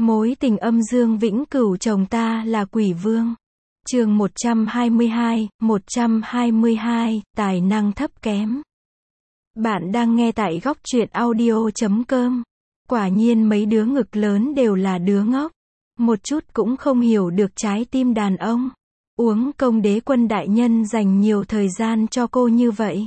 Mối tình âm dương vĩnh cửu, chồng ta là quỷ vương. Chương 122, tài năng thấp kém. Bạn đang nghe tại góc truyện audio.com. Quả nhiên mấy đứa ngực lớn đều là đứa ngốc. Một chút cũng không hiểu được trái tim đàn ông. Uống công đế quân đại nhân dành nhiều thời gian cho cô như vậy.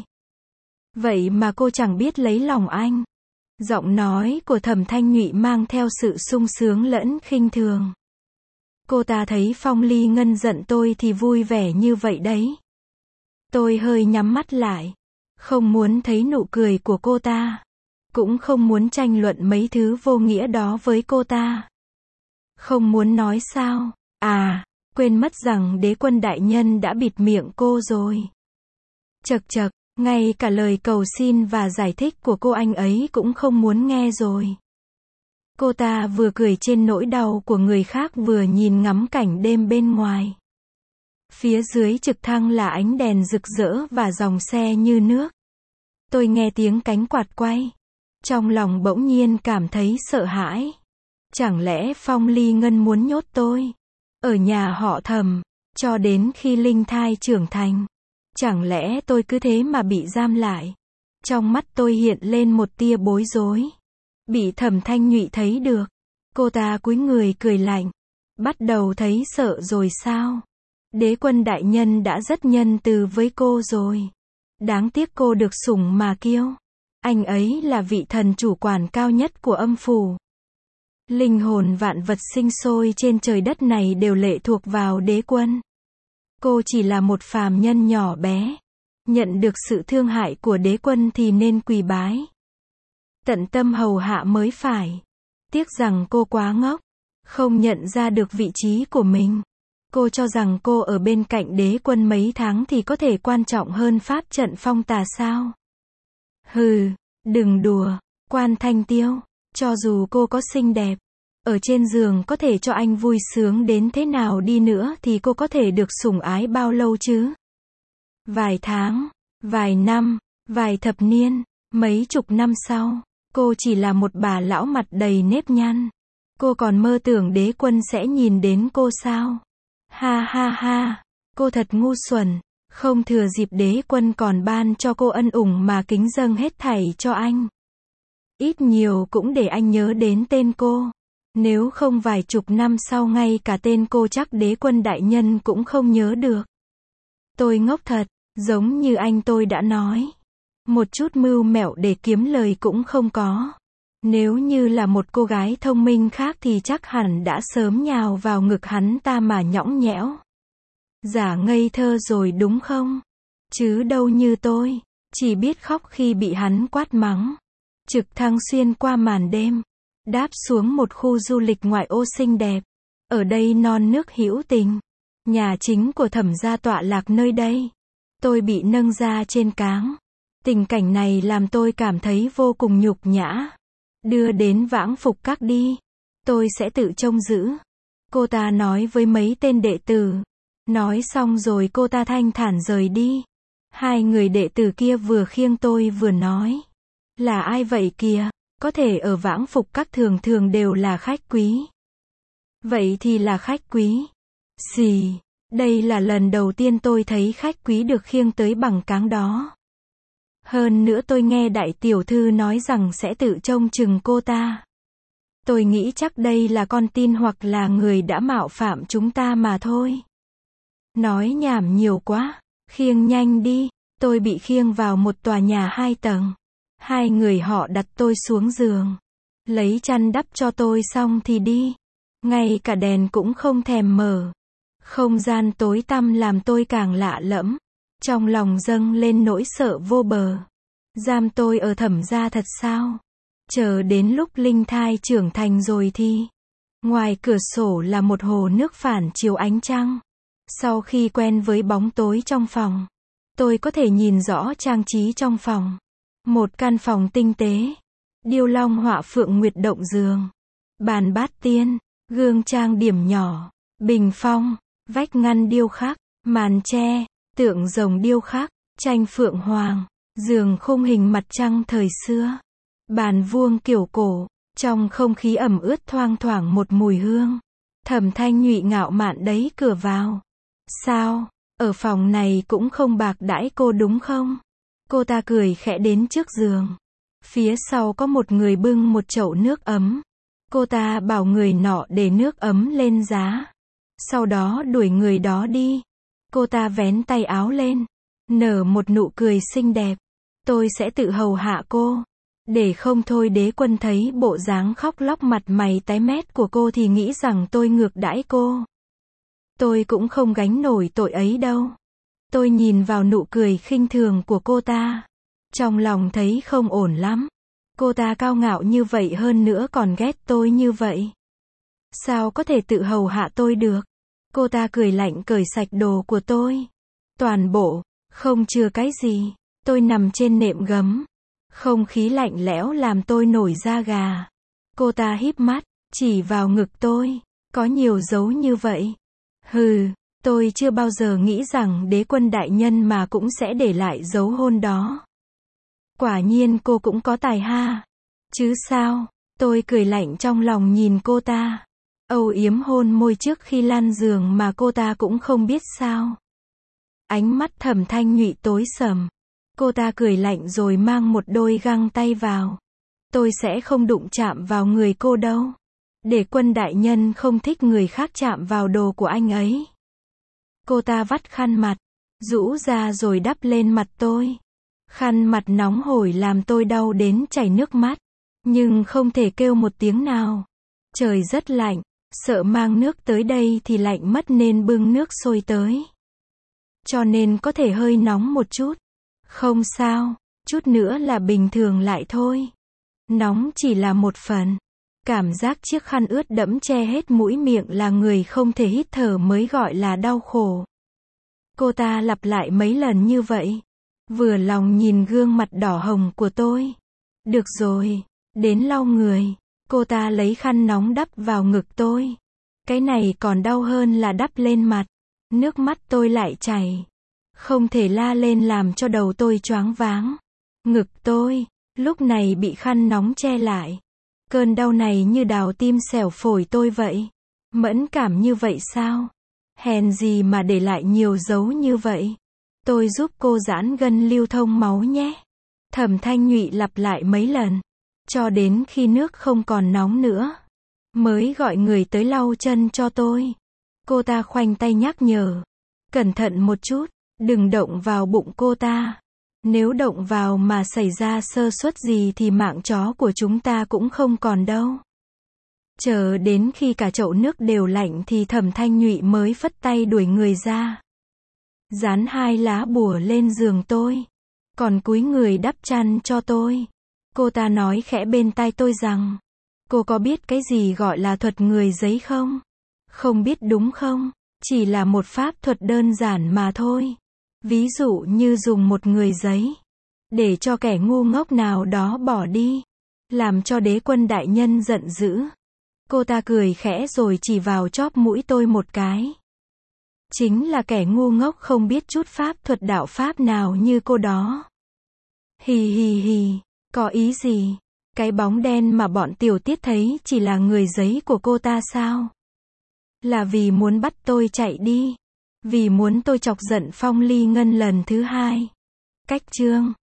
Vậy mà cô chẳng biết lấy lòng anh. Giọng nói của Thẩm Thanh Nhụy mang theo sự sung sướng lẫn khinh thường. Cô ta thấy Phong Ly Ngân giận tôi thì vui vẻ như vậy đấy. Tôi hơi nhắm mắt lại. Không muốn thấy nụ cười của cô ta. Cũng không muốn tranh luận mấy thứ vô nghĩa đó với cô ta. Không muốn nói sao? Quên mất rằng đế quân đại nhân đã bịt miệng cô rồi. Chậc chậc, ngay cả lời cầu xin và giải thích của cô anh ấy cũng không muốn nghe rồi. Cô ta vừa cười trên nỗi đau của người khác vừa nhìn ngắm cảnh đêm bên ngoài. Phía dưới trực thăng là ánh đèn rực rỡ và dòng xe như nước. Tôi nghe tiếng cánh quạt quay. Trong lòng bỗng nhiên cảm thấy sợ hãi. Chẳng lẽ Phong Ly Ngân muốn nhốt tôi ở nhà họ Thẩm cho đến khi linh thai trưởng thành? Chẳng lẽ tôi cứ thế mà bị giam lại? Trong mắt tôi hiện lên một tia bối rối. Bị Thẩm Thanh Nhụy thấy được. Cô ta cúi người cười lạnh. Bắt đầu thấy sợ rồi sao? Đế quân đại nhân đã rất nhân từ với cô rồi. Đáng tiếc cô được sủng mà kiêu. Anh ấy là vị thần chủ quản cao nhất của âm phủ. Linh hồn vạn vật sinh sôi trên trời đất này đều lệ thuộc vào đế quân. Cô chỉ là một phàm nhân nhỏ bé. Nhận được sự thương hại của đế quân thì nên quỳ bái. Tận tâm hầu hạ mới phải. Tiếc rằng cô quá ngốc. Không nhận ra được vị trí của mình. Cô cho rằng cô ở bên cạnh đế quân mấy tháng thì có thể quan trọng hơn pháp trận phong tà sao? Hừ, đừng đùa, Quan Thanh Tiêu. Cho dù cô có xinh đẹp, ở trên giường có thể cho anh vui sướng đến thế nào đi nữa thì cô có thể được sủng ái bao lâu chứ? Vài tháng, vài năm, vài thập niên, mấy chục năm sau, cô chỉ là một bà lão mặt đầy nếp nhăn. Cô còn mơ tưởng đế quân sẽ nhìn đến cô sao? Ha ha ha, cô thật ngu xuẩn, không thừa dịp đế quân còn ban cho cô ân ủng mà kính dâng hết thảy cho anh. Ít nhiều cũng để anh nhớ đến tên cô. Nếu không vài chục năm sau ngay cả tên cô chắc đế quân đại nhân cũng không nhớ được. Tôi ngốc thật, giống như anh tôi đã nói. Một chút mưu mẹo để kiếm lời cũng không có. Nếu như là một cô gái thông minh khác thì chắc hẳn đã sớm nhào vào ngực hắn ta mà nhõng nhẽo. Giả ngây thơ rồi đúng không? Chứ đâu như tôi, chỉ biết khóc khi bị hắn quát mắng. Trực thăng xuyên qua màn đêm, đáp xuống một khu du lịch ngoại ô xinh đẹp. Ở đây non nước hữu tình. Nhà chính của Thẩm gia tọa lạc nơi đây. Tôi bị nâng ra trên cáng. Tình cảnh này làm tôi cảm thấy vô cùng nhục nhã. Đưa đến Vãng Phục Các đi. Tôi sẽ tự trông giữ. Cô ta nói với mấy tên đệ tử. Nói xong rồi cô ta thanh thản rời đi. Hai người đệ tử kia vừa khiêng tôi vừa nói. Là ai vậy kìa? Có thể ở Vãng Phục Các thường thường đều là khách quý. Vậy thì là khách quý. Xì, đây là lần đầu tiên tôi thấy khách quý được khiêng tới bằng cáng đó. Hơn nữa tôi nghe đại tiểu thư nói rằng sẽ tự trông chừng cô ta. Tôi nghĩ chắc đây là con tin hoặc là người đã mạo phạm chúng ta mà thôi. Nói nhảm nhiều quá, khiêng nhanh đi. Tôi bị khiêng vào một tòa nhà 2 tầng. Hai người họ đặt tôi xuống giường. Lấy chăn đắp cho tôi xong thì đi. Ngay cả đèn cũng không thèm mở. Không gian tối tăm làm tôi càng lạ lẫm. Trong lòng dâng lên nỗi sợ vô bờ. Giam tôi ở Thẩm gia thật sao? Chờ đến lúc linh thai trưởng thành rồi thì. Ngoài cửa sổ là một hồ nước phản chiếu ánh trăng. Sau khi quen với bóng tối trong phòng, tôi có thể nhìn rõ trang trí trong phòng. Một căn phòng tinh tế. Điêu long họa phượng nguyệt động giường. Bàn bát tiên. Gương trang điểm nhỏ. Bình phong. Vách ngăn điêu khắc. Màn tre. Tượng rồng điêu khắc. Tranh phượng hoàng. Giường khung hình mặt trăng thời xưa. Bàn vuông kiểu cổ. Trong không khí ẩm ướt thoang thoảng một mùi hương. Thẩm Thanh Nhụy ngạo mạn đẩy cửa vào. Sao, ở phòng này cũng không bạc đãi cô đúng không? Cô ta cười khẽ đến trước giường. Phía sau có một người bưng một chậu nước ấm. Cô ta bảo người nọ để nước ấm lên giá. Sau đó đuổi người đó đi. Cô ta vén tay áo lên, nở một nụ cười xinh đẹp. Tôi sẽ tự hầu hạ cô. Để không thôi Đế Quân thấy bộ dáng khóc lóc mặt mày tái mét của cô thì nghĩ rằng tôi ngược đãi cô. Tôi cũng không gánh nổi tội ấy đâu. Tôi nhìn vào nụ cười khinh thường của cô ta. Trong lòng thấy không ổn lắm. Cô ta cao ngạo như vậy hơn nữa còn ghét tôi như vậy. Sao có thể tự hầu hạ tôi được? Cô ta cười lạnh cởi sạch đồ của tôi. Toàn bộ, không chừa cái gì. Tôi nằm trên nệm gấm. Không khí lạnh lẽo làm tôi nổi da gà. Cô ta híp mắt, chỉ vào ngực tôi. Có nhiều dấu như vậy. Hừ, tôi chưa bao giờ nghĩ rằng Đế Quân đại nhân mà cũng sẽ để lại dấu hôn đó. Quả nhiên cô cũng có tài ha. Chứ sao? Tôi cười lạnh trong lòng nhìn cô ta. Âu yếm hôn môi trước khi lan giường mà cô ta cũng không biết sao. Ánh mắt Thẩm Thanh Nhụy tối sầm. Cô ta cười lạnh rồi mang một đôi găng tay vào. Tôi sẽ không đụng chạm vào người cô đâu. Để Quân đại nhân không thích người khác chạm vào đồ của anh ấy. Cô ta vắt khăn mặt, rũ ra rồi đắp lên mặt tôi. Khăn mặt nóng hổi làm tôi đau đến chảy nước mắt. Nhưng không thể kêu một tiếng nào. Trời rất lạnh, sợ mang nước tới đây thì lạnh mất nên bưng nước sôi tới. Cho nên có thể hơi nóng một chút. Không sao, chút nữa là bình thường lại thôi. Nóng chỉ là một phần. Cảm giác chiếc khăn ướt đẫm che hết mũi miệng là người không thể hít thở mới gọi là đau khổ. Cô ta lặp lại mấy lần như vậy. Vừa lòng nhìn gương mặt đỏ hồng của tôi. Được rồi, đến lau người. Cô ta lấy khăn nóng đắp vào ngực tôi. Cái này còn đau hơn là đắp lên mặt. Nước mắt tôi lại chảy. Không thể la lên làm cho đầu tôi choáng váng. Ngực tôi, lúc này bị khăn nóng che lại. Cơn đau này như đào tim xẻo phổi tôi vậy. Mẫn cảm như vậy sao? Hèn gì mà để lại nhiều dấu như vậy? Tôi giúp cô giãn gân lưu thông máu nhé. Thẩm Thanh Nhụy lặp lại mấy lần. Cho đến khi nước không còn nóng nữa. Mới gọi người tới lau chân cho tôi. Cô ta khoanh tay nhắc nhở. Cẩn thận một chút, đừng động vào bụng cô ta. Nếu động vào mà xảy ra sơ suất gì thì mạng chó của chúng ta cũng không còn đâu. Chờ đến khi cả chậu nước đều lạnh thì Thẩm Thanh Nhụy mới phất tay đuổi người ra. Dán 2 lá bùa lên giường tôi. Còn cúi người đắp chăn cho tôi. Cô ta nói khẽ bên tai tôi rằng. Cô có biết cái gì gọi là thuật người giấy không? Không biết đúng không? Chỉ là một pháp thuật đơn giản mà thôi. Ví dụ như dùng một người giấy. Để cho kẻ ngu ngốc nào đó bỏ đi. Làm cho Đế Quân đại nhân giận dữ. Cô ta cười khẽ rồi chỉ vào chóp mũi tôi một cái. Chính là kẻ ngu ngốc không biết chút pháp thuật đạo pháp nào như cô đó. Hì hì hì, có ý gì? Cái bóng đen mà bọn tiểu tiết thấy chỉ là người giấy của cô ta sao? Là vì muốn bắt tôi chạy đi. Vì muốn tôi chọc giận Phong Ly Ngân lần thứ 2. Cách chương